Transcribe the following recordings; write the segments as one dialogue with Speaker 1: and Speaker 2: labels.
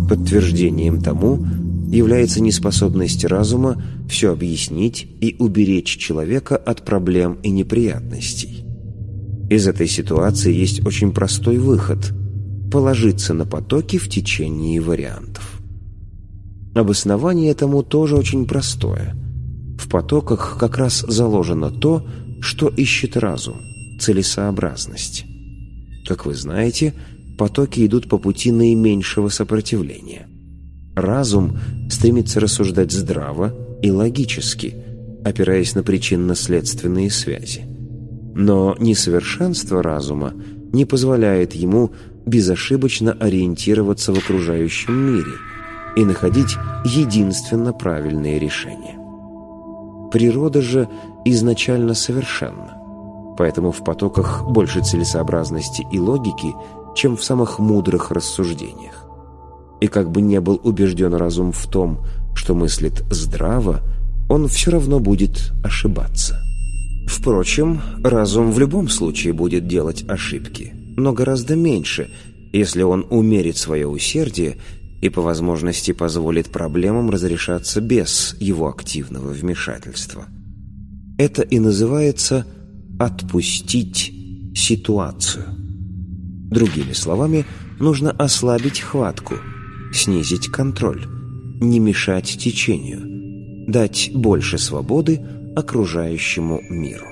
Speaker 1: Подтверждением тому является неспособность разума все объяснить и уберечь человека от проблем и неприятностей. Из этой ситуации есть очень простой выход – положиться на потоки в течение вариантов. Обоснование этому тоже очень простое. В потоках как раз заложено то, что ищет разум – целесообразность. Как вы знаете, потоки идут по пути наименьшего сопротивления. Разум стремится рассуждать здраво и логически, опираясь на причинно-следственные связи. Но несовершенство разума не позволяет ему безошибочно ориентироваться в окружающем мире и находить единственно правильные решения. Природа же изначально совершенна, поэтому в потоках больше целесообразности и логики, чем в самых мудрых рассуждениях. И как бы не был убежден разум в том, что мыслит здраво, он все равно будет ошибаться. Впрочем, разум в любом случае будет делать ошибки, но гораздо меньше, если он умерит свое усердие и по возможности позволит проблемам разрешаться без его активного вмешательства. Это и называется «отпустить ситуацию». Другими словами, нужно ослабить хватку, снизить контроль, не мешать течению, дать больше свободы окружающему миру.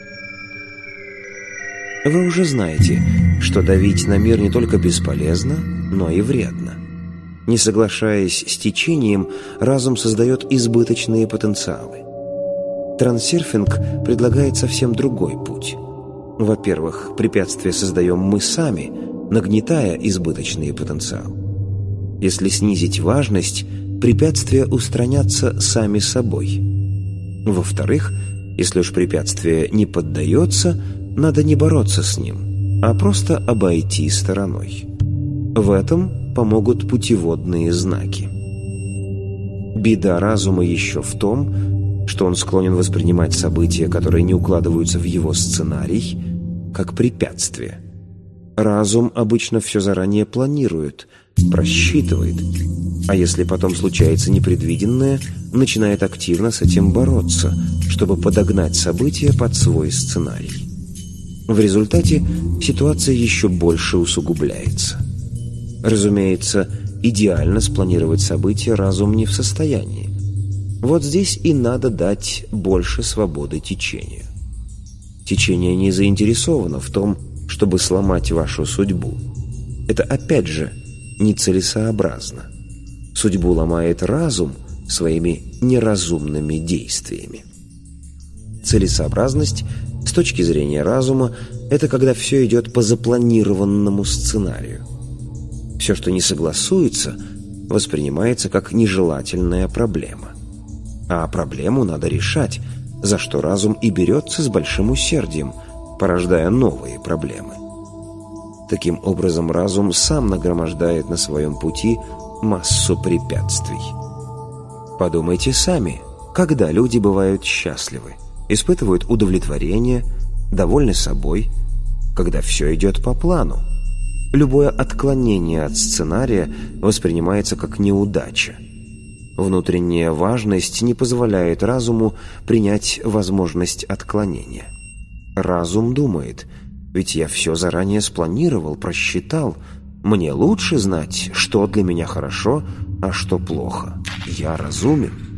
Speaker 1: Вы уже знаете, что давить на мир не только бесполезно, но и вредно. Не соглашаясь с течением, разум создает избыточные потенциалы. Трансерфинг предлагает совсем другой путь. Во-первых, препятствия создаем мы сами, нагнетая избыточный потенциал. Если снизить важность, препятствия устранятся сами собой. Во-вторых, если уж препятствие не поддается, надо не бороться с ним, а просто обойти стороной. В этом помогут путеводные знаки. Беда разума еще в том, что он склонен воспринимать события, которые не укладываются в его сценарий, как препятствие. Разум обычно все заранее планирует, просчитывает, а если потом случается непредвиденное, начинает активно с этим бороться, чтобы подогнать события под свой сценарий. В результате ситуация еще больше усугубляется. Разумеется, идеально спланировать события разум не в состоянии. Вот здесь и надо дать больше свободы течению. Течение не заинтересовано в том, чтобы сломать вашу судьбу. Это опять же нецелесообразно. Судьбу ломает разум своими неразумными действиями. Целесообразность с точки зрения разума – это когда все идет по запланированному сценарию. Все, что не согласуется, воспринимается как нежелательная проблема. А проблему надо решать, за что разум и берется с большим усердием, порождая новые проблемы. Таким образом, разум сам нагромождает на своем пути массу препятствий. Подумайте сами, когда люди бывают счастливы, испытывают удовлетворение, довольны собой, когда все идет по плану. Любое отклонение от сценария воспринимается как неудача. Внутренняя важность не позволяет разуму принять возможность отклонения. Разум думает: ведь я все заранее спланировал, просчитал. Мне лучше знать, что для меня хорошо, а что плохо. Я разумен.